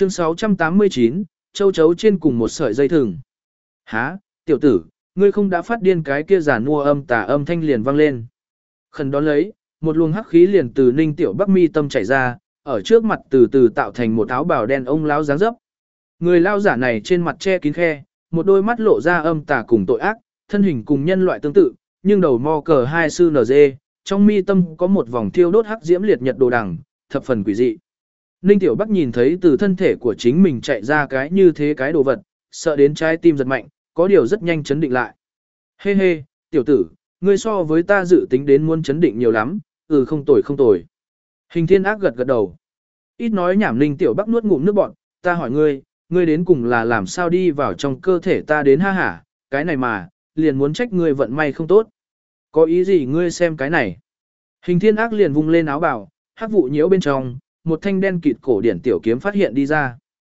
Chương 689, châu chấu trên cùng một sợi dây thừng. Hả, tiểu tử, ngươi không đã phát điên? Cái kia giản mua âm tà âm thanh liền vang lên. Khẩn đón lấy, một luồng hắc khí liền từ Ninh Tiểu Bắc mi tâm chảy ra, ở trước mặt từ từ tạo thành một áo bào đen ông lão dáng dấp. Người lao giả này trên mặt che kín khe, một đôi mắt lộ ra âm tà cùng tội ác, thân hình cùng nhân loại tương tự, nhưng đầu mo cờ hai sư nở dê, trong mi tâm có một vòng thiêu đốt hắc diễm liệt nhật đồ đằng, thập phần quỷ dị. Ninh Tiểu Bắc nhìn thấy từ thân thể của chính mình chạy ra cái như thế cái đồ vật, sợ đến trái tim giật mạnh, có điều rất nhanh chấn định lại. Hê hê, tiểu tử, ngươi so với ta dự tính đến muốn chấn định nhiều lắm, không tồi không tồi. Hình Thiên Ác gật gật đầu. Ít nói nhảm. Ninh Tiểu Bắc nuốt ngụm nước bọt, ta hỏi ngươi đến cùng là làm sao đi vào trong cơ thể ta đến ha hả, cái này mà, liền muốn trách ngươi vận may không tốt. Có ý gì ngươi xem cái này. Hình Thiên Ác liền vung lên áo bào, hắc vụ nhiễu bên trong, một thanh đen kịt cổ điển tiểu kiếm phát hiện đi ra.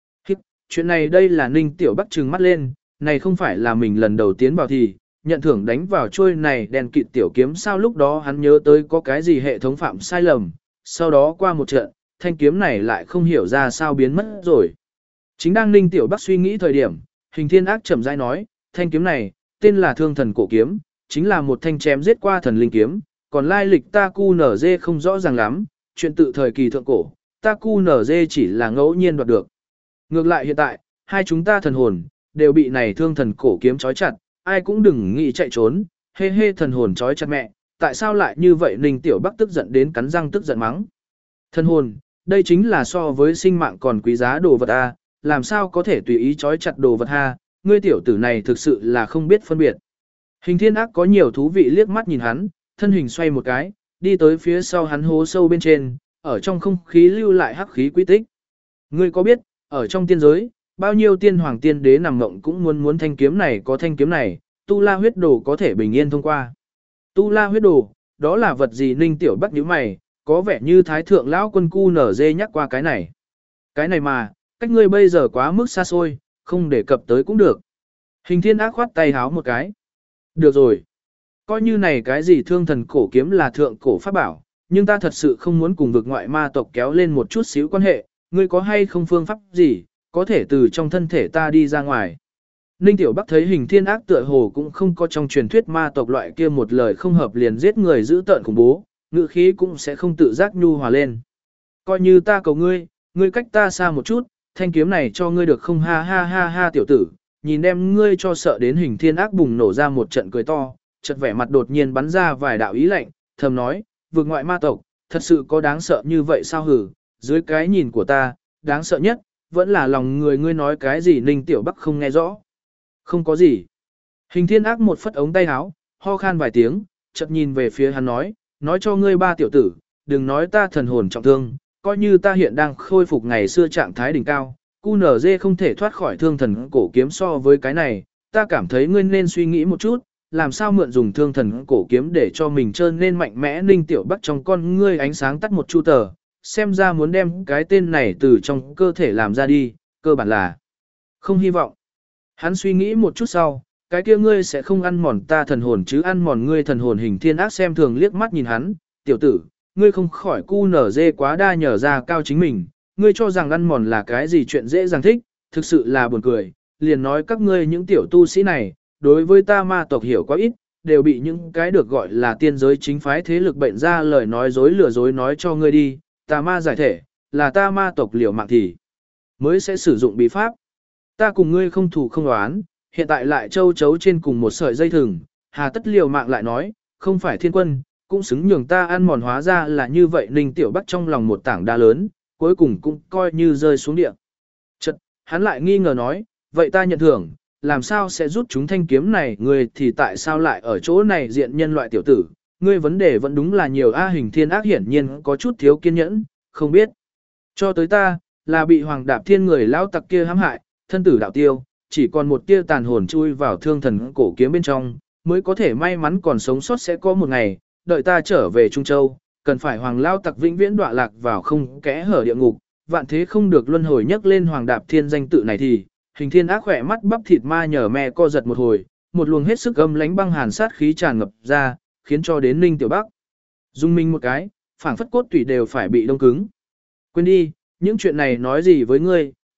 Chuyện này đây là Ninh Tiểu Bắc trừng mắt lên, này không phải là mình lần đầu tiến vào thì, nhận thưởng đánh vào trôi này đen kịt tiểu kiếm sao? Lúc đó hắn nhớ tới có cái gì hệ thống phạm sai lầm, sau đó qua một trận, thanh kiếm này lại không hiểu ra sao biến mất rồi. Chính đang Ninh Tiểu Bắc suy nghĩ thời điểm, Hình Thiên Ác chậm rãi nói, thanh kiếm này, tên là Thương Thần Cổ Kiếm, chính là một thanh chém giết qua thần linh kiếm, còn lai lịch ta QNZ không rõ ràng lắm, chuyện tự thời kỳ thượng cổ, ta QNZ chỉ là ngẫu nhiên đoạt được. Ngược lại hiện tại, hai chúng ta thần hồn, đều bị này Thương Thần Cổ Kiếm trói chặt, ai cũng đừng nghĩ chạy trốn, hê hê, thần hồn trói chặt mẹ, tại sao lại như vậy? Ninh Tiểu Bắc tức giận đến cắn răng tức giận mắng. Thần hồn, đây chính là so với sinh mạng còn quý giá đồ vật a, làm sao có thể tùy ý trói chặt đồ vật ha, ngươi tiểu tử này thực sự là không biết phân biệt. Hình Thiên Ác có nhiều thú vị liếc mắt nhìn hắn, thân hình xoay một cái, đi tới phía sau hắn hố sâu bên trên, ở trong không khí lưu lại hắc khí quy tích. Ngươi có biết, ở trong tiên giới, bao nhiêu tiên hoàng tiên đế nằm mộng cũng muốn thanh kiếm này, có thanh kiếm này, tu la huyết đồ có thể bình yên thông qua. Tu la huyết đồ, đó là vật gì? Ninh Tiểu Bắc nhíu mày, có vẻ như Thái Thượng Lão Quân QNZ nhắc qua cái này. Cái này mà, cách ngươi bây giờ quá mức xa xôi, không đề cập tới cũng được. Hình Thiên Ác khoát tay háo một cái. Được rồi. Coi như này cái gì Thương Thần Cổ Kiếm là thượng cổ pháp bảo, nhưng ta thật sự không muốn cùng vực ngoại ma tộc kéo lên một chút xíu quan hệ, ngươi có hay không phương pháp gì, có thể từ trong thân thể ta đi ra ngoài. Ninh Tiểu Bắc thấy Hình Thiên Ác tựa hồ cũng không có trong truyền thuyết ma tộc loại kia một lời không hợp liền giết người dữ tợn khủng bố, ngữ khí cũng sẽ không tự giác nhu hòa lên. Coi như ta cầu ngươi cách ta xa một chút, thanh kiếm này cho ngươi được không? Ha ha ha ha, tiểu tử, nhìn đem ngươi cho sợ đến. Hình Thiên Ác bùng nổ ra một trận cười to, chợt vẻ mặt đột nhiên bắn ra vài đạo ý lạnh, thầm nói, vượt ngoại ma tộc, thật sự có đáng sợ như vậy sao hử? Dưới cái nhìn của ta, đáng sợ nhất, vẫn là lòng người. Ngươi nói cái gì? Ninh Tiểu Bắc không nghe rõ. Không có gì. Hình Thiên Ác một phất ống tay áo, ho khan vài tiếng, chợt nhìn về phía hắn nói cho ngươi ba tiểu tử, đừng nói ta thần hồn trọng thương, coi như ta hiện đang khôi phục ngày xưa trạng thái đỉnh cao, QNZ không thể thoát khỏi Thương Thần Cổ Kiếm. So với cái này, ta cảm thấy ngươi nên suy nghĩ một chút, làm sao mượn dùng Thương Thần Cổ Kiếm để cho mình trơn nên mạnh mẽ. Ninh Tiểu Bắc trong con ngươi ánh sáng tắt một chu tờ, xem ra muốn đem cái tên này từ trong cơ thể làm ra đi, cơ bản là không hy vọng. Hắn suy nghĩ một chút sau, cái kia ngươi sẽ không ăn mòn ta thần hồn chứ? Ăn mòn ngươi thần hồn? Hình Thiên Ác xem thường liếc mắt nhìn hắn, tiểu tử, ngươi không khỏi QNZ quá đa nhờ ra cao chính mình, ngươi cho rằng ăn mòn là cái gì chuyện dễ dàng thích, thực sự là buồn cười. Liền nói các ngươi những tiểu tu sĩ này, đối với ta ma tộc hiểu quá ít, đều bị những cái được gọi là tiên giới chính phái thế lực bệnh ra lời nói dối lừa dối nói cho ngươi đi, ta ma giải thể, là ta ma tộc liều mạng thì mới sẽ sử dụng bí pháp. Ta cùng ngươi không thù không oán, hiện tại lại châu chấu trên cùng một sợi dây thừng, hà tất liều mạng lại nói, không phải thiên quân, cũng xứng nhường ta ăn mòn. Hóa ra là như vậy. Ninh Tiểu Bắc trong lòng một tảng đá lớn, cuối cùng cũng coi như rơi xuống địa. Chật, hắn lại nghi ngờ nói, vậy ta nhận thưởng, làm sao sẽ rút chúng thanh kiếm này? Ngươi thì tại sao lại ở chỗ này diện nhân loại tiểu tử, ngươi vấn đề vẫn đúng là nhiều a. Hình Thiên Ác hiển nhiên có chút thiếu kiên nhẫn, không biết. Cho tới ta, là bị Hoàng Đạp Thiên người lão tặc kia hãm hại, thân tử đạo tiêu, chỉ còn một tia tàn hồn chui vào Thương Thần Cổ Kiếm bên trong, mới có thể may mắn còn sống sót. Sẽ có một ngày, đợi ta trở về Trung Châu, cần phải Hoàng Lao Tặc vĩnh viễn đọa lạc vào không kẽ hở địa ngục, vạn thế không được luân hồi. Nhắc lên Hoàng Đạp Thiên danh tự này thì, Hình Thiên Ác khỏe mắt bắp thịt ma nhờ me co giật một hồi, một luồng hết sức âm lãnh băng hàn sát khí tràn ngập ra, khiến cho đến Ninh Tiểu Bắc rung mình một cái, phảng phất cốt tủy đều phải bị đông cứng. Quên đi, những chuyện này nói gì với ngươi,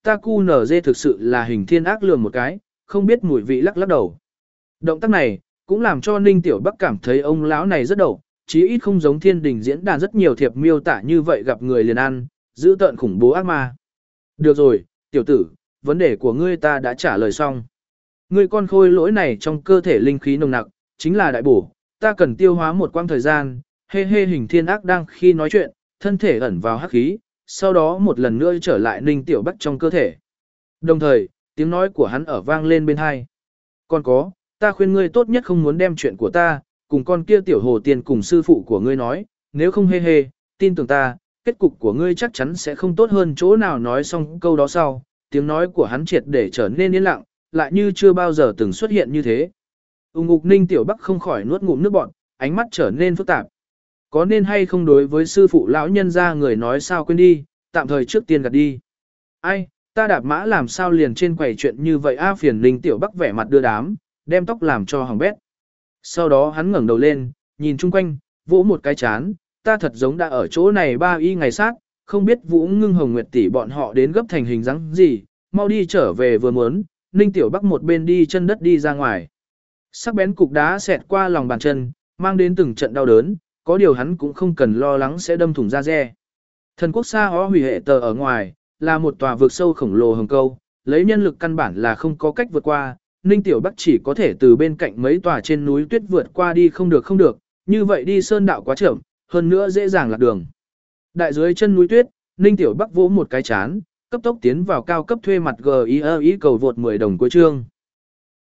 ta cu nở dê thực sự là hình thiên ác lườm một cái, không biết mùi vị lắc lắc đầu. Động tác này, cũng làm cho Ninh Tiểu Bắc cảm thấy ông lão này rất đầu, chí ít không giống thiên đình diễn đàn rất nhiều thiệp miêu tả như vậy gặp người liền ăn, giữ tợn khủng bố ác ma. Được rồi, tiểu tử, vấn đề của ngươi ta đã trả lời xong. Ngươi con khôi lỗi này trong cơ thể linh khí nồng nặc, chính là đại bổ, ta cần tiêu hóa một quãng thời gian, hê hê hình thiên ác đang khi nói chuyện, thân thể ẩn vào hắc khí, sau đó một lần nữa trở lại Ninh Tiểu Bắc trong cơ thể. Đồng thời, tiếng nói của hắn ở vang lên bên hai. Còn có, ta khuyên ngươi tốt nhất không muốn đem chuyện của ta, cùng con kia tiểu hồ tiền cùng sư phụ của ngươi nói, nếu không hê hê, tin tưởng ta, kết cục của ngươi chắc chắn sẽ không tốt hơn chỗ nào. Nói xong câu đó sau, tiếng nói của hắn triệt để trở nên yên lặng, lại như chưa bao giờ từng xuất hiện như thế. Ngục Ninh Tiểu Bắc không khỏi nuốt ngụm nước bọt, ánh mắt trở nên phức tạp. Có nên hay không đối với sư phụ lão nhân ra người nói sao quên đi, tạm thời trước tiên gạt đi. Ai, ta đạp mã làm sao liền trên quầy chuyện như vậy a. Phiền Ninh Tiểu Bắc vẻ mặt đưa đám, đem tóc làm cho hỏng bét. Sau đó hắn ngẩng đầu lên, nhìn chung quanh, vỗ một cái chán, ta thật giống đã ở chỗ này 3 y ngày sát, không biết Vũ Ngưng Hồng Nguyệt tỷ bọn họ đến gấp thành hình dáng gì, mau đi trở về vừa muốn. Ninh Tiểu Bắc một bên đi chân đất đi ra ngoài. Sắc bén cục đá xẹt qua lòng bàn chân, mang đến từng trận đau đớn, có điều hắn cũng không cần lo lắng sẽ đâm thủng da dê. Thần quốc xa hó hủy hệ tờ ở ngoài, là một tòa vực sâu khổng lồ hồng câu, lấy nhân lực căn bản là không có cách vượt qua, Ninh Tiểu Bắc chỉ có thể từ bên cạnh mấy tòa trên núi tuyết vượt qua đi không được, như vậy đi sơn đạo quá chậm, hơn nữa dễ dàng lạc đường. Đại dưới chân núi tuyết, Ninh Tiểu Bắc vỗ một cái chán, cấp tốc tiến vào cao cấp thuê mặt GIE cầu vượt 10 đồng cuối chương.